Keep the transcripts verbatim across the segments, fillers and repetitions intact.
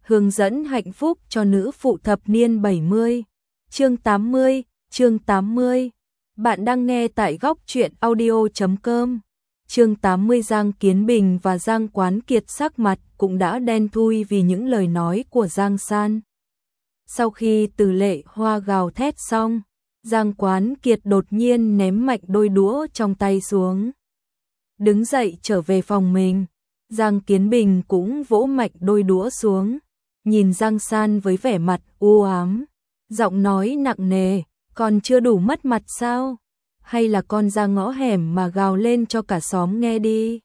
hướng dẫn hạnh phúc cho nữ phụ thập niên bảy mươi. Chương tám mươi, chương tám mươi. Bạn đang nghe tại góc truyện audio chấm com. Chương tám mươi. Giang Kiến Bình và Giang Quán Kiệt sắc mặt cũng đã đen thui vì những lời nói của Giang San. Sau khi Từ Lệ Hoa gào thét xong, Giang Quán Kiệt đột nhiên ném mạnh đôi đũa trong tay xuống. Đứng dậy trở về phòng mình, Giang Kiến Bình cũng vỗ mạnh đôi đũa xuống, nhìn Giang San với vẻ mặt u ám, giọng nói nặng nề, còn chưa đủ mất mặt sao? Hay là con ra ngõ hẻm mà gào lên cho cả xóm nghe đi?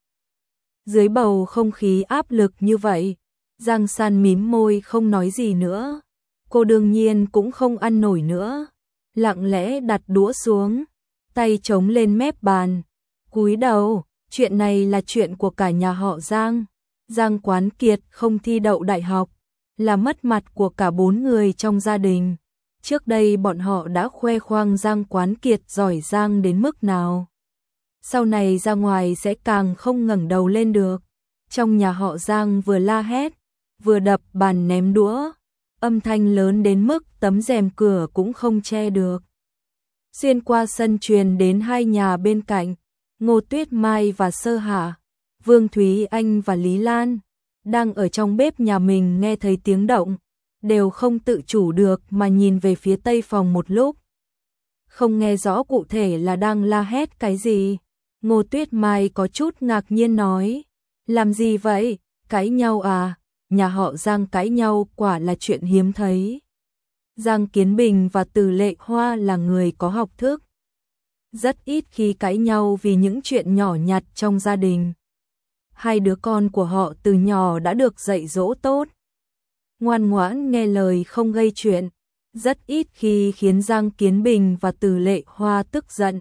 Dưới bầu không khí áp lực như vậy, Giang San mím môi không nói gì nữa. Cô đương nhiên cũng không ăn nổi nữa, lặng lẽ đặt đũa xuống, tay chống lên mép bàn, cúi đầu. Chuyện này là chuyện của cả nhà họ Giang. Giang Quán Kiệt không thi đậu đại học, là mất mặt của cả bốn người trong gia đình. Trước đây bọn họ đã khoe khoang Giang Quán Kiệt giỏi giang đến mức nào. Sau này ra ngoài sẽ càng không ngẩng đầu lên được. Trong nhà họ Giang vừa la hét, vừa đập bàn ném đũa, âm thanh lớn đến mức tấm rèm cửa cũng không che được. Xuyên qua sân truyền đến hai nhà bên cạnh, Ngô Tuyết Mai và Sơ Hạ, Vương Thúy Anh và Lý Lan, đang ở trong bếp nhà mình nghe thấy tiếng động, đều không tự chủ được mà nhìn về phía tây phòng một lúc. Không nghe rõ cụ thể là đang la hét cái gì. Ngô Tuyết Mai có chút ngạc nhiên nói, làm gì vậy, cãi nhau à? Nhà họ Giang cãi nhau quả là chuyện hiếm thấy. Giang Kiến Bình và Từ Lệ Hoa là người có học thức, rất ít khi cãi nhau vì những chuyện nhỏ nhặt trong gia đình. Hai đứa con của họ từ nhỏ đã được dạy dỗ tốt, ngoan ngoãn nghe lời không gây chuyện, rất ít khi khiến Giang Kiến Bình và Từ Lệ Hoa tức giận.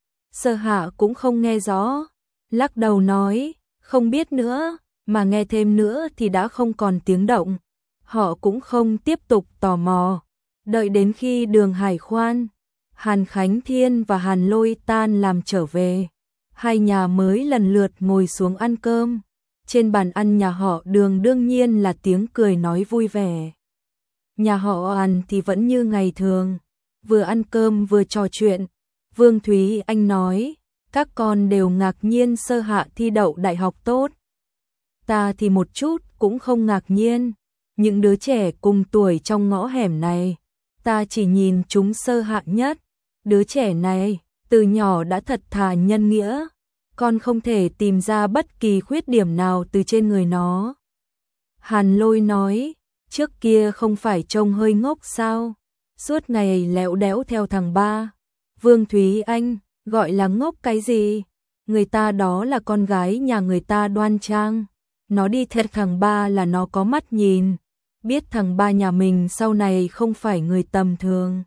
Sơ Hạ cũng không nghe rõ, lắc đầu nói, không biết nữa, mà nghe thêm nữa thì đã không còn tiếng động. Họ cũng không tiếp tục tò mò, đợi đến khi Đường Hải Khoan, Hàn Khánh Thiên và Hàn Lôi tan làm trở về, hai nhà mới lần lượt ngồi xuống ăn cơm. Trên bàn ăn nhà họ Đường đương nhiên là tiếng cười nói vui vẻ. Nhà họ Hàn thì vẫn như ngày thường, vừa ăn cơm vừa trò chuyện. Vương Thúy Anh nói, các con đều ngạc nhiên Sơ Hạ thi đậu đại học tốt. Ta thì một chút cũng không ngạc nhiên, những đứa trẻ cùng tuổi trong ngõ hẻm này, ta chỉ nhìn chúng Sơ Hạ nhất. Đứa trẻ này, từ nhỏ đã thật thà nhân nghĩa, con không thể tìm ra bất kỳ khuyết điểm nào từ trên người nó. Hàn Lôi nói, trước kia không phải trông hơi ngốc sao, suốt ngày lẽo đẽo theo thằng ba. Vương Thúy Anh, gọi là ngốc cái gì, người ta đó là con gái nhà người ta đoan trang, nó đi theo thằng ba là nó có mắt nhìn, biết thằng ba nhà mình sau này không phải người tầm thường.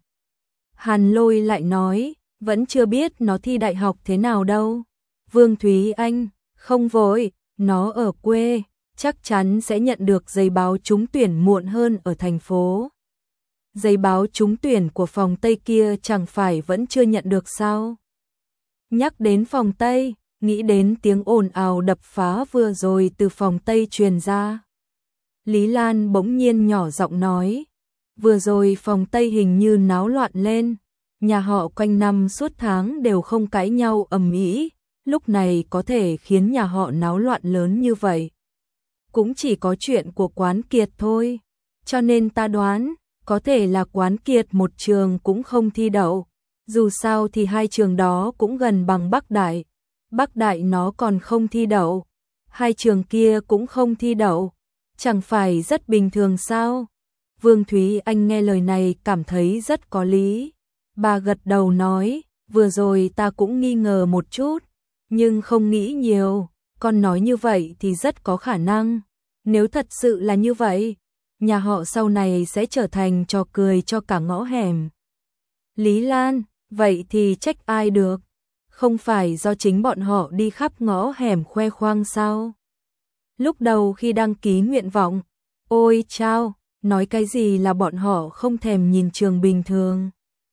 Hàn Lôi lại nói, vẫn chưa biết nó thi đại học thế nào đâu. Vương Thúy Anh, không vội, nó ở quê, chắc chắn sẽ nhận được giấy báo trúng tuyển muộn hơn ở thành phố. Giấy báo trúng tuyển của phòng Tây kia chẳng phải vẫn chưa nhận được sao? Nhắc đến phòng Tây, nghĩ đến tiếng ồn ào đập phá vừa rồi từ phòng Tây truyền ra. Lý Lan bỗng nhiên nhỏ giọng nói, vừa rồi phòng Tây hình như náo loạn lên, nhà họ quanh năm suốt tháng đều không cãi nhau ầm ĩ, lúc này có thể khiến nhà họ náo loạn lớn như vậy. Cũng chỉ có chuyện của Quán Kiệt thôi, cho nên ta đoán, có thể là Quán Kiệt một trường cũng không thi đậu, dù sao thì hai trường đó cũng gần bằng Bắc Đại. Bắc Đại nó còn không thi đậu, hai trường kia cũng không thi đậu, chẳng phải rất bình thường sao? Vương Thúy Anh nghe lời này cảm thấy rất có lý. Bà gật đầu nói, vừa rồi ta cũng nghi ngờ một chút, nhưng không nghĩ nhiều, con nói như vậy thì rất có khả năng. Nếu thật sự là như vậy, nhà họ sau này sẽ trở thành trò cười cho cả ngõ hẻm. Lý Lan, vậy thì trách ai được? Không phải do chính bọn họ đi khắp ngõ hẻm khoe khoang sao? Lúc đầu khi đăng ký nguyện vọng, ôi chao, nói cái gì là bọn họ không thèm nhìn trường bình thường.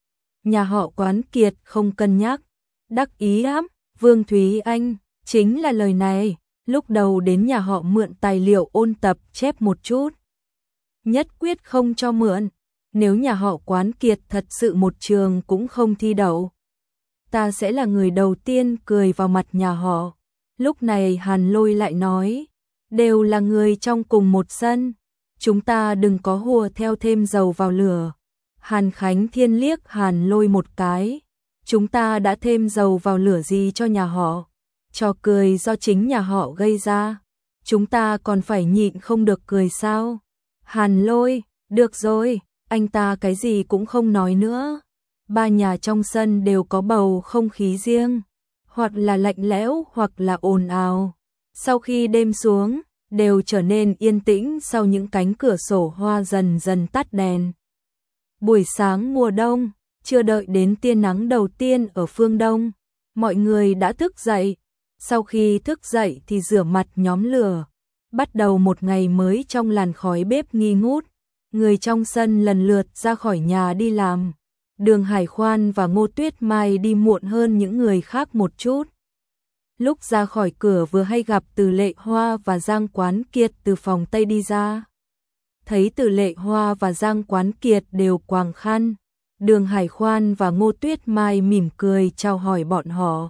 Nhà họ Quán Kiệt không cân nhắc, đắc ý lắm. Vương Thúy Anh, chính là lời này, lúc đầu đến nhà họ mượn tài liệu ôn tập chép một chút. nhất quyết không cho mượn. Nếu nhà họ Quán Kiệt thật sự một trường cũng không thi đậu, ta sẽ là người đầu tiên cười vào mặt nhà họ. Lúc này Hàn Lôi lại nói, đều là người trong cùng một sân, chúng ta đừng có hùa theo thêm dầu vào lửa. Hàn Khánh Thiên liếc Hàn Lôi một cái, chúng ta đã thêm dầu vào lửa gì cho nhà họ, trò cười do chính nhà họ gây ra, chúng ta còn phải nhịn không được cười sao? Hàn Lôi, được rồi, anh ta cái gì cũng không nói nữa. Ba nhà trong sân đều có bầu không khí riêng, hoặc là lạnh lẽo hoặc là ồn ào. Sau khi đêm xuống, đều trở nên yên tĩnh sau những cánh cửa sổ hoa dần dần tắt đèn. Buổi sáng mùa đông, chưa đợi đến tia nắng đầu tiên ở phương Đông, mọi người đã thức dậy. Sau khi thức dậy thì rửa mặt nhóm lửa, bắt đầu một ngày mới trong làn khói bếp nghi ngút. Người trong sân lần lượt ra khỏi nhà đi làm. Đường Hải Khoan và Ngô Tuyết Mai đi muộn hơn những người khác một chút. Lúc ra khỏi cửa vừa hay gặp Từ Lệ Hoa và Giang Quán Kiệt từ phòng Tây đi ra. Thấy Từ Lệ Hoa và Giang Quán Kiệt đều quàng khăn, Đường Hải Khoan và Ngô Tuyết Mai mỉm cười chào hỏi bọn họ.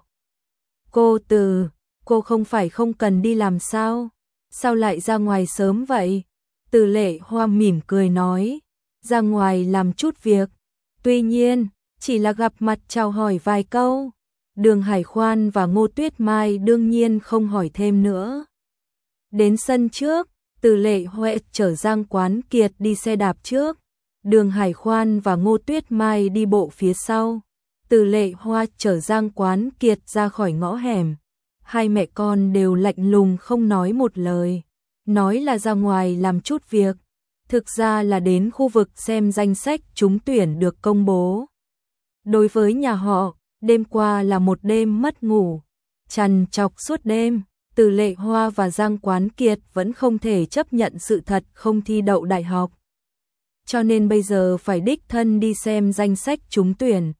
Cô Từ, cô không phải không cần đi làm sao? Sao lại ra ngoài sớm vậy? Từ Lệ Hoa mỉm cười nói, ra ngoài làm chút việc. Tuy nhiên, chỉ là gặp mặt chào hỏi vài câu. Đường Hải Khoan và Ngô Tuyết Mai đương nhiên không hỏi thêm nữa. Đến sân trước, Từ Lệ Huệ chở Giang Quán Kiệt đi xe đạp trước. Đường Hải Khoan và Ngô Tuyết Mai đi bộ phía sau. Từ Lệ Hoa chở Giang Quán Kiệt ra khỏi ngõ hẻm. Hai mẹ con đều lạnh lùng không nói một lời. Nói là ra ngoài làm chút việc. Thực ra là đến khu vực xem danh sách trúng tuyển được công bố. Đối với nhà họ, đêm qua là một đêm mất ngủ, trằn trọc suốt đêm. Từ Lệ Hoa và Giang Quán Kiệt vẫn không thể chấp nhận sự thật không thi đậu đại học. Cho nên bây giờ phải đích thân đi xem danh sách trúng tuyển.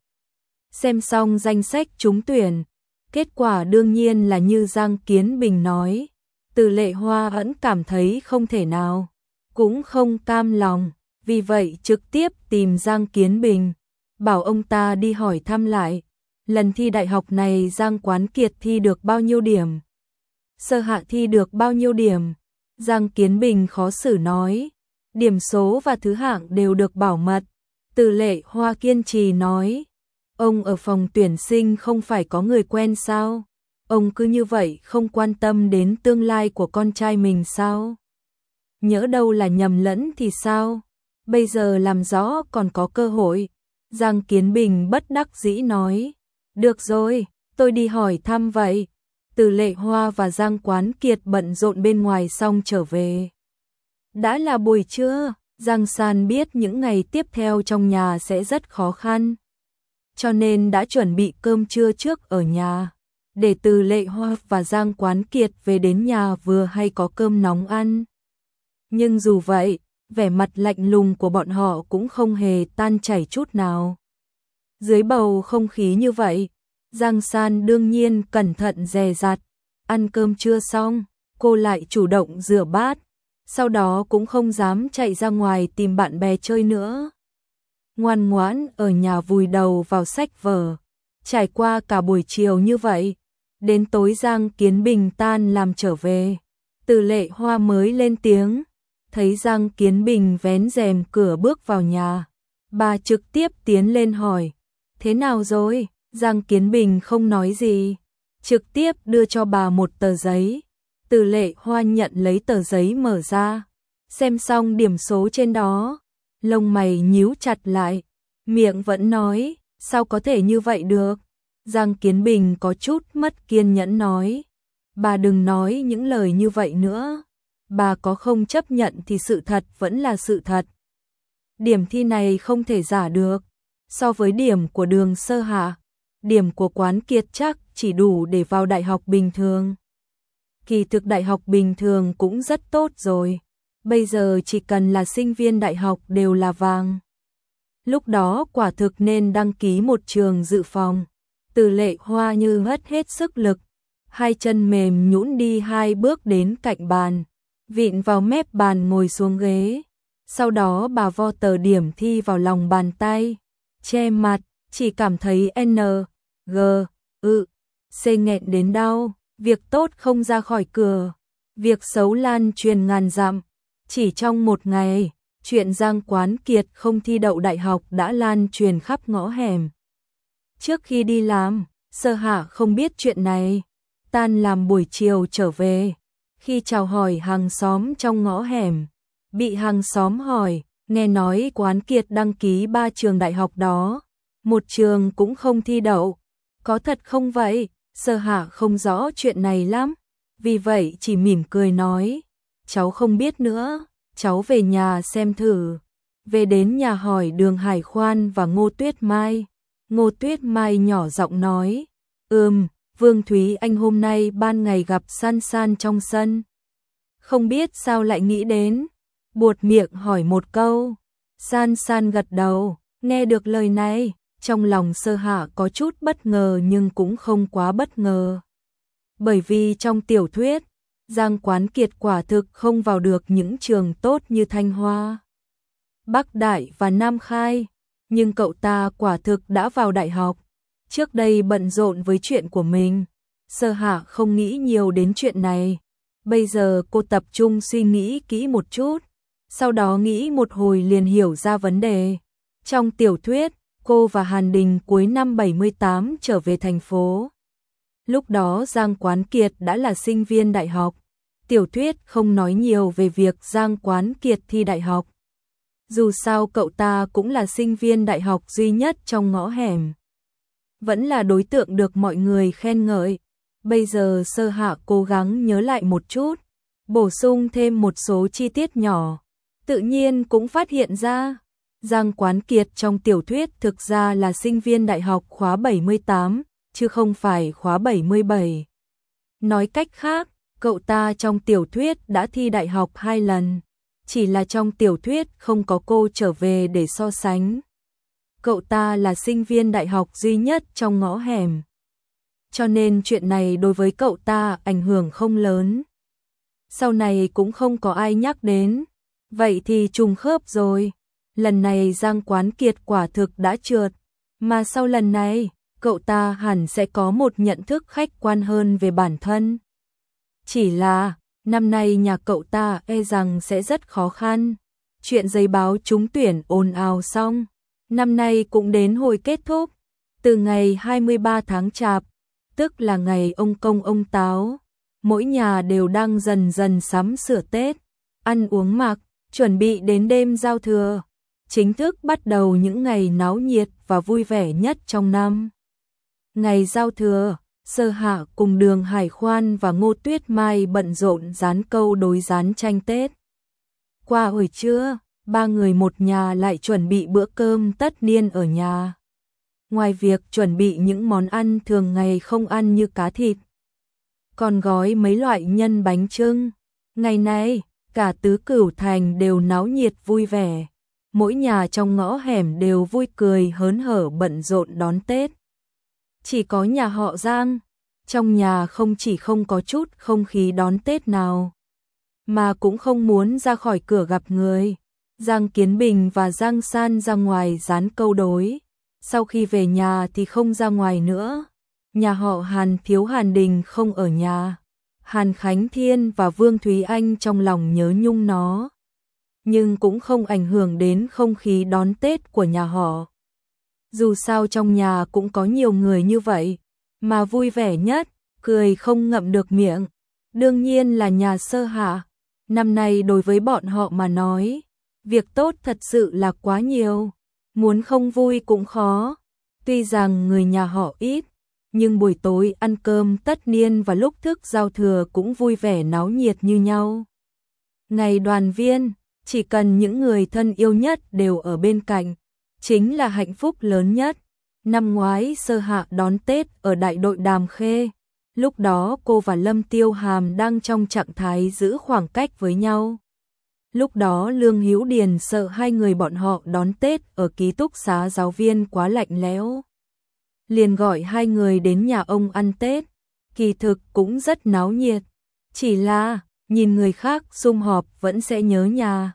Xem xong danh sách trúng tuyển, kết quả đương nhiên là như Giang Kiến Bình nói. Từ Lệ Hoa vẫn cảm thấy không thể nào, cũng không cam lòng, vì vậy trực tiếp tìm Giang Kiến Bình, bảo ông ta đi hỏi thăm lại, lần thi đại học này Giang Quán Kiệt thi được bao nhiêu điểm, Sơ Hạ thi được bao nhiêu điểm. Giang Kiến Bình khó xử nói, điểm số và thứ hạng đều được bảo mật. Từ Lệ Hoa kiên trì nói, ông ở phòng tuyển sinh không phải có người quen sao? Ông cứ như vậy không quan tâm đến tương lai của con trai mình sao? Nhỡ đâu là nhầm lẫn thì sao? Bây giờ làm rõ còn có cơ hội. Giang Kiến Bình bất đắc dĩ nói, được rồi, tôi đi hỏi thăm vậy. Từ Lệ Hoa và Giang Quán Kiệt bận rộn bên ngoài xong trở về. Đã là buổi trưa, Giang San biết những ngày tiếp theo trong nhà sẽ rất khó khăn. Cho nên đã chuẩn bị cơm trưa trước ở nhà, để Từ Lệ Hoa và Giang Quán Kiệt về đến nhà vừa hay có cơm nóng ăn. Nhưng dù vậy, vẻ mặt lạnh lùng của bọn họ cũng không hề tan chảy chút nào. Dưới bầu không khí như vậy, Giang San đương nhiên cẩn thận dè dặt. Ăn cơm trưa xong, cô lại chủ động rửa bát, sau đó cũng không dám chạy ra ngoài tìm bạn bè chơi nữa. Ngoan ngoãn ở nhà vùi đầu vào sách vở. Trải qua cả buổi chiều như vậy, đến tối Giang Kiến Bình tan làm trở về, Từ Lệ Hoa mới lên tiếng. Thấy Giang Kiến Bình vén rèm cửa bước vào nhà, bà trực tiếp tiến lên hỏi, thế nào rồi? Giang Kiến Bình không nói gì, trực tiếp đưa cho bà một tờ giấy. Từ Lệ Hoa nhận lấy tờ giấy mở ra, xem xong điểm số trên đó, lông mày nhíu chặt lại, miệng vẫn nói, sao có thể như vậy được? Giang Kiến Bình có chút mất kiên nhẫn nói, bà đừng nói những lời như vậy nữa. Bà có không chấp nhận thì sự thật vẫn là sự thật. Điểm thi này không thể giả được. So với điểm của Đường Sơ Hạ, điểm của Quán Kiệt chắc chỉ đủ để vào đại học bình thường. Kỳ thực đại học bình thường cũng rất tốt rồi. Bây giờ chỉ cần là sinh viên đại học đều là vàng. Lúc đó quả thực nên đăng ký một trường dự phòng. Từ Lệ Hoa như hất hết sức lực, hai chân mềm nhũn đi hai bước đến cạnh bàn, vịn vào mép bàn ngồi xuống ghế. Sau đó bà vo tờ điểm thi vào lòng bàn tay, che mặt, chỉ cảm thấy N, G, ư, C nghẹn đến đau, việc tốt không ra khỏi cửa, việc xấu lan truyền ngàn dặm. Chỉ trong một ngày, chuyện Giang Quán Kiệt không thi đậu đại học đã lan truyền khắp ngõ hẻm. Trước khi đi làm, Sơ Hạ không biết chuyện này, tan làm buổi chiều trở về, khi chào hỏi hàng xóm trong ngõ hẻm, bị hàng xóm hỏi, nghe nói Quán Kiệt đăng ký ba trường đại học đó, một trường cũng không thi đậu, có thật không vậy? Sơ Hạ không rõ chuyện này lắm, vì vậy chỉ mỉm cười nói, cháu không biết nữa, cháu về nhà xem thử. Về đến nhà hỏi Đường Hải Khoan và Ngô Tuyết Mai. Ngô Tuyết Mai nhỏ giọng nói, ừm, Vương Thúy Anh hôm nay ban ngày gặp San San trong sân. Không biết sao lại nghĩ đến, buột miệng hỏi một câu. San San gật đầu, nghe được lời này, trong lòng Sơ Hạ có chút bất ngờ nhưng cũng không quá bất ngờ. Bởi vì trong tiểu thuyết, Giang Quán Kiệt quả thực không vào được những trường tốt như Thanh Hoa, Bắc Đại và Nam Khai, nhưng cậu ta quả thực đã vào đại học. Trước đây bận rộn với chuyện của mình, Sơ Hạ không nghĩ nhiều đến chuyện này. Bây giờ cô tập trung suy nghĩ kỹ một chút, sau đó nghĩ một hồi liền hiểu ra vấn đề. Trong tiểu thuyết, cô và Hàn Đình cuối năm bảy mươi tám trở về thành phố. Lúc đó Giang Quán Kiệt đã là sinh viên đại học. Tiểu thuyết không nói nhiều về việc Giang Quán Kiệt thi đại học. Dù sao cậu ta cũng là sinh viên đại học duy nhất trong ngõ hẻm, vẫn là đối tượng được mọi người khen ngợi. Bây giờ Sơ Hạ cố gắng nhớ lại một chút, bổ sung thêm một số chi tiết nhỏ, tự nhiên cũng phát hiện ra, Giang Quán Kiệt trong tiểu thuyết thực ra là sinh viên đại học khóa bảy mươi tám, chứ không phải khóa bảy mươi bảy. Nói cách khác, cậu ta trong tiểu thuyết đã thi đại học hai lần, chỉ là trong tiểu thuyết không có cô trở về để so sánh. Cậu ta là sinh viên đại học duy nhất trong ngõ hẻm, cho nên chuyện này đối với cậu ta ảnh hưởng không lớn. Sau này cũng không có ai nhắc đến, vậy thì trùng khớp rồi. Lần này Giang Quán Kiệt quả thực đã trượt, mà sau lần này, cậu ta hẳn sẽ có một nhận thức khách quan hơn về bản thân. Chỉ là, năm nay nhà cậu ta e rằng sẽ rất khó khăn. Chuyện giấy báo trúng tuyển ồn ào xong, năm nay cũng đến hồi kết thúc. Từ ngày hai mươi ba tháng Chạp, tức là ngày ông Công ông Táo, mỗi nhà đều đang dần dần sắm sửa Tết, ăn uống mặc, chuẩn bị đến đêm giao thừa, chính thức bắt đầu những ngày náo nhiệt và vui vẻ nhất trong năm. Ngày giao thừa, Sơ Hạ cùng Đường Hải Khoan và Ngô Tuyết Mai bận rộn dán câu đối dán tranh Tết. Qua buổi trưa, ba người một nhà lại chuẩn bị bữa cơm tất niên ở nhà. Ngoài việc chuẩn bị những món ăn thường ngày không ăn như cá thịt, còn gói mấy loại nhân bánh chưng. Ngày nay, cả Tứ Cửu Thành đều náo nhiệt vui vẻ. Mỗi nhà trong ngõ hẻm đều vui cười hớn hở bận rộn đón Tết. Chỉ có nhà họ Giang, trong nhà không chỉ không có chút không khí đón Tết nào, mà cũng không muốn ra khỏi cửa gặp người. Giang Kiến Bình và Giang San ra ngoài dán câu đối, sau khi về nhà thì không ra ngoài nữa. Nhà họ Hàn thiếu Hàn Đình không ở nhà, Hàn Khánh Thiên và Vương Thúy Anh trong lòng nhớ nhung nó, nhưng cũng không ảnh hưởng đến không khí đón Tết của nhà họ. Dù sao trong nhà cũng có nhiều người như vậy, mà vui vẻ nhất, cười không ngậm được miệng, đương nhiên là nhà Sơ Hạ. Năm nay đối với bọn họ mà nói, việc tốt thật sự là quá nhiều, muốn không vui cũng khó. Tuy rằng người nhà họ ít, nhưng buổi tối ăn cơm tất niên và lúc thức giao thừa cũng vui vẻ náo nhiệt như nhau. Ngày đoàn viên, chỉ cần những người thân yêu nhất đều ở bên cạnh, chính là hạnh phúc lớn nhất. Năm ngoái Sơ Hạ đón Tết ở đại đội Đàm Khê, lúc đó cô và Lâm Tiêu Hàm đang trong trạng thái giữ khoảng cách với nhau. Lúc đó Lương Hữu Điền sợ hai người bọn họ đón Tết ở ký túc xá giáo viên quá lạnh lẽo, liền gọi hai người đến nhà ông ăn Tết. Kỳ thực cũng rất náo nhiệt, chỉ là nhìn người khác sum họp vẫn sẽ nhớ nhà,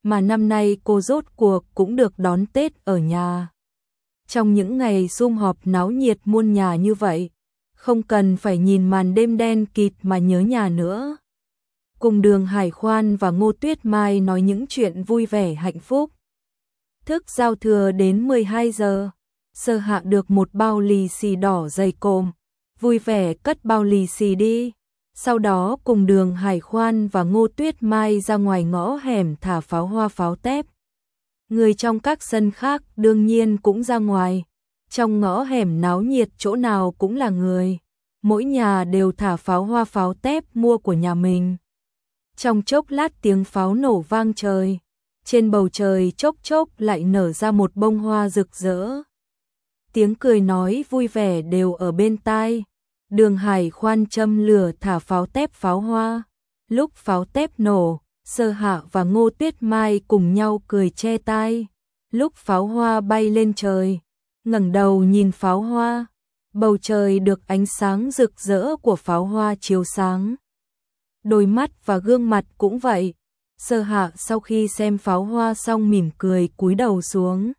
mà năm nay cô rốt cuộc cũng được đón Tết ở nhà. Trong những ngày sum họp náo nhiệt muôn nhà như vậy, không cần phải nhìn màn đêm đen kịt mà nhớ nhà nữa. Cùng Đường Hải Khoan và Ngô Tuyết Mai nói những chuyện vui vẻ hạnh phúc. Thức giao thừa đến mười hai giờ, Sơ Hạ được một bao lì xì đỏ dày cộm, vui vẻ cất bao lì xì đi. Sau đó cùng Đường Hải Khoan và Ngô Tuyết Mai ra ngoài ngõ hẻm thả pháo hoa pháo tép. Người trong các sân khác đương nhiên cũng ra ngoài. Trong ngõ hẻm náo nhiệt chỗ nào cũng là người. Mỗi nhà đều thả pháo hoa pháo tép mua của nhà mình. Trong chốc lát tiếng pháo nổ vang trời. Trên bầu trời chốc chốc lại nở ra một bông hoa rực rỡ. Tiếng cười nói vui vẻ đều ở bên tai. Đường Hải Khoan châm lửa thả pháo tép pháo hoa. Lúc pháo tép nổ, Sơ Hạ và Ngô Tuyết Mai cùng nhau cười che tai. Lúc pháo hoa bay lên trời, ngẩng đầu nhìn pháo hoa, bầu trời được ánh sáng rực rỡ của pháo hoa chiếu sáng. Đôi mắt và gương mặt cũng vậy. Sơ Hạ sau khi xem pháo hoa xong mỉm cười cúi đầu xuống.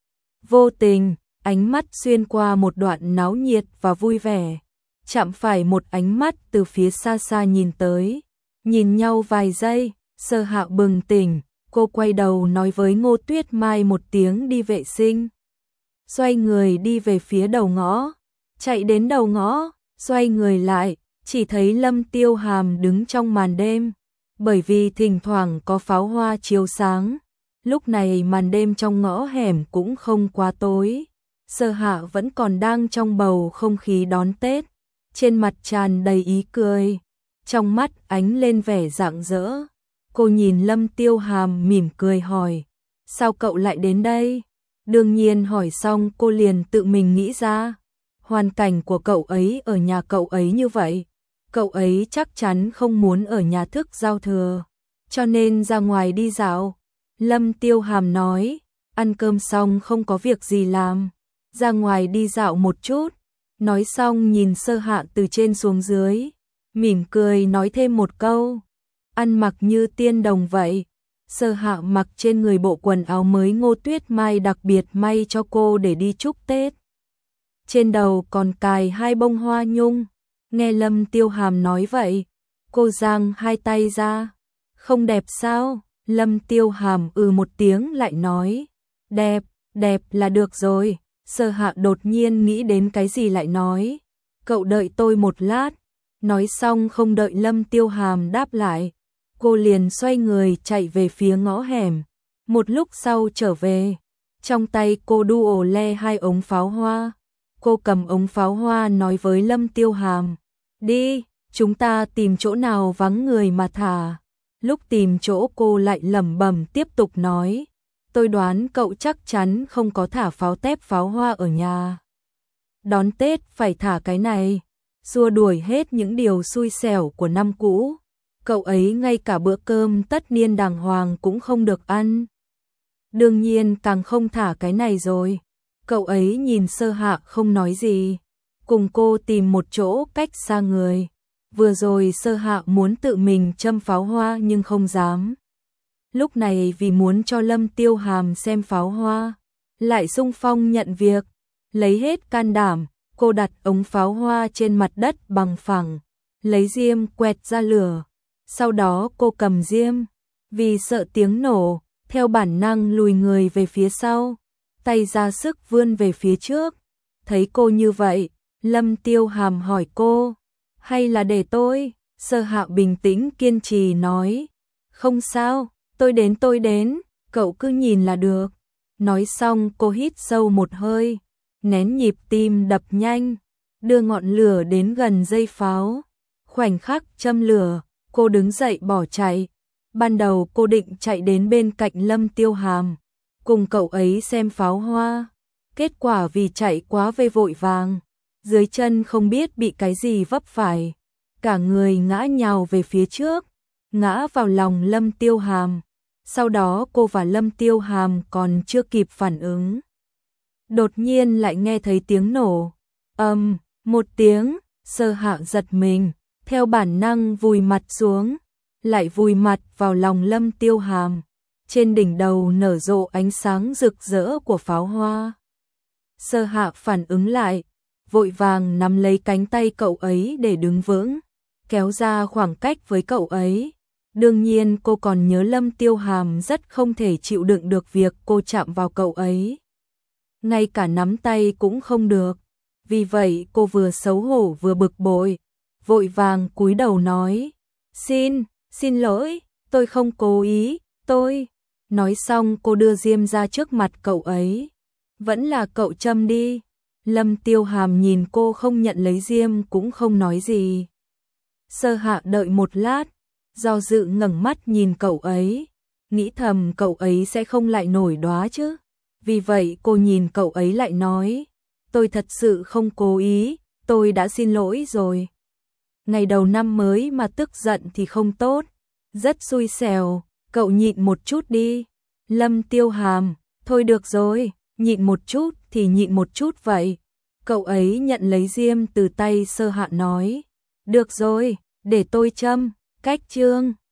Vô tình, ánh mắt xuyên qua một đoạn náo nhiệt và vui vẻ, chạm phải một ánh mắt từ phía xa xa nhìn tới. Nhìn nhau vài giây, Sơ Hạ bừng tỉnh, cô quay đầu nói với Ngô Tuyết Mai một tiếng đi vệ sinh. Xoay người đi về phía đầu ngõ, chạy đến đầu ngõ, xoay người lại, chỉ thấy Lâm Tiêu Hàm đứng trong màn đêm. Bởi vì thỉnh thoảng có pháo hoa chiếu sáng, lúc này màn đêm trong ngõ hẻm cũng không quá tối. Sơ Hạ vẫn còn đang trong bầu không khí đón Tết, trên mặt tràn đầy ý cười, trong mắt ánh lên vẻ rạng rỡ. Cô nhìn Lâm Tiêu Hàm mỉm cười hỏi, sao cậu lại đến đây? Đương nhiên hỏi xong cô liền tự mình nghĩ ra, hoàn cảnh của cậu ấy ở nhà cậu ấy như vậy, cậu ấy chắc chắn không muốn ở nhà thức giao thừa, cho nên ra ngoài đi dạo. Lâm Tiêu Hàm nói, ăn cơm xong không có việc gì làm, ra ngoài đi dạo một chút. Nói xong nhìn Sơ Hạ từ trên xuống dưới, mỉm cười nói thêm một câu, ăn mặc như tiên đồng vậy. Sơ Hạ mặc trên người bộ quần áo mới Ngô Tuyết Mai đặc biệt may cho cô để đi chúc Tết. Trên đầu còn cài hai bông hoa nhung. Nghe Lâm Tiêu Hàm nói vậy, cô giang hai tay ra. Không đẹp sao? Lâm Tiêu Hàm ừ một tiếng lại nói, đẹp, đẹp là được rồi. Sơ Hạ đột nhiên nghĩ đến cái gì lại nói, cậu đợi tôi một lát. Nói xong không đợi Lâm Tiêu Hàm đáp lại, cô liền xoay người chạy về phía ngõ hẻm. Một lúc sau trở về, trong tay cô đu ổ le hai ống pháo hoa. Cô cầm ống pháo hoa nói với Lâm Tiêu Hàm, đi, chúng ta tìm chỗ nào vắng người mà thả. Lúc tìm chỗ cô lại lẩm bẩm tiếp tục nói, tôi đoán cậu chắc chắn không có thả pháo tép pháo hoa ở nhà. Đón Tết phải thả cái này, xua đuổi hết những điều xui xẻo của năm cũ. Cậu ấy ngay cả bữa cơm tất niên đàng hoàng cũng không được ăn. Đương nhiên càng không thả cái này rồi. Cậu ấy nhìn Sơ Hạ không nói gì, cùng cô tìm một chỗ cách xa người. Vừa rồi Sơ Hạ muốn tự mình châm pháo hoa nhưng không dám. Lúc này vì muốn cho Lâm Tiêu Hàm xem pháo hoa, lại xung phong nhận việc, lấy hết can đảm, cô đặt ống pháo hoa trên mặt đất bằng phẳng, lấy diêm quẹt ra lửa. Sau đó cô cầm diêm, vì sợ tiếng nổ, theo bản năng lùi người về phía sau, tay ra sức vươn về phía trước. Thấy cô như vậy, Lâm Tiêu Hàm hỏi cô, hay là để tôi? Sơ Hạ bình tĩnh kiên trì nói, không sao, tôi đến tôi đến, cậu cứ nhìn là được. Nói xong cô hít sâu một hơi, nén nhịp tim đập nhanh, đưa ngọn lửa đến gần dây pháo. Khoảnh khắc châm lửa, cô đứng dậy bỏ chạy. Ban đầu cô định chạy đến bên cạnh Lâm Tiêu Hàm, cùng cậu ấy xem pháo hoa. Kết quả vì chạy quá vây vội vàng, dưới chân không biết bị cái gì vấp phải, cả người ngã nhào về phía trước, ngã vào lòng Lâm Tiêu Hàm. Sau đó cô và Lâm Tiêu Hàm còn chưa kịp phản ứng, đột nhiên lại nghe thấy tiếng nổ. Ầm, um, một tiếng, Sơ Hạ giật mình, theo bản năng vùi mặt xuống, lại vùi mặt vào lòng Lâm Tiêu Hàm. trên đỉnh đầu nở rộ ánh sáng rực rỡ của pháo hoa. Sơ Hạ phản ứng lại, vội vàng nắm lấy cánh tay cậu ấy để đứng vững, kéo ra khoảng cách với cậu ấy. Đương nhiên cô còn nhớ Lâm Tiêu Hàm rất không thể chịu đựng được việc cô chạm vào cậu ấy. Ngay cả nắm tay cũng không được. Vì vậy cô vừa xấu hổ vừa bực bội, vội vàng cúi đầu nói, xin, xin lỗi, tôi không cố ý, tôi. Nói xong cô đưa diêm ra trước mặt cậu ấy. Vẫn là cậu châm đi. Lâm Tiêu Hàm nhìn cô không nhận lấy diêm cũng không nói gì. Sơ Hạ đợi một lát, do dự ngẩng mắt nhìn cậu ấy, nghĩ thầm cậu ấy sẽ không lại nổi đóa chứ. Vì vậy cô nhìn cậu ấy lại nói, tôi thật sự không cố ý, tôi đã xin lỗi rồi. Ngày đầu năm mới mà tức giận thì không tốt, rất xui xẻo, cậu nhịn một chút đi. Lâm Tiêu Hàm, thôi được rồi, nhịn một chút thì nhịn một chút vậy. Cậu ấy nhận lấy diêm từ tay Sơ Hạ nói, được rồi, để tôi châm. Cách chương